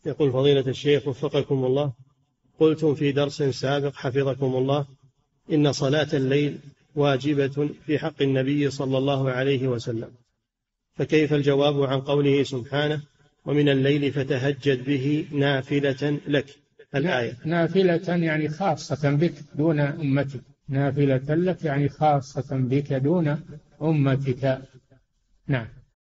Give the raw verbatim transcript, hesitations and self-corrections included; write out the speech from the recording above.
يقول فضيلة الشيخ وفقكم الله، قلتم في درس سابق حفظكم الله إن صلاة الليل واجبة في حق النبي صلى الله عليه وسلم، فكيف الجواب عن قوله سبحانه ومن الليل فتهجد به نافلة لك الآية؟ نافلة يعني خاصة بك دون أمتك، نافلة لك يعني خاصة بك دون أمتك. نعم.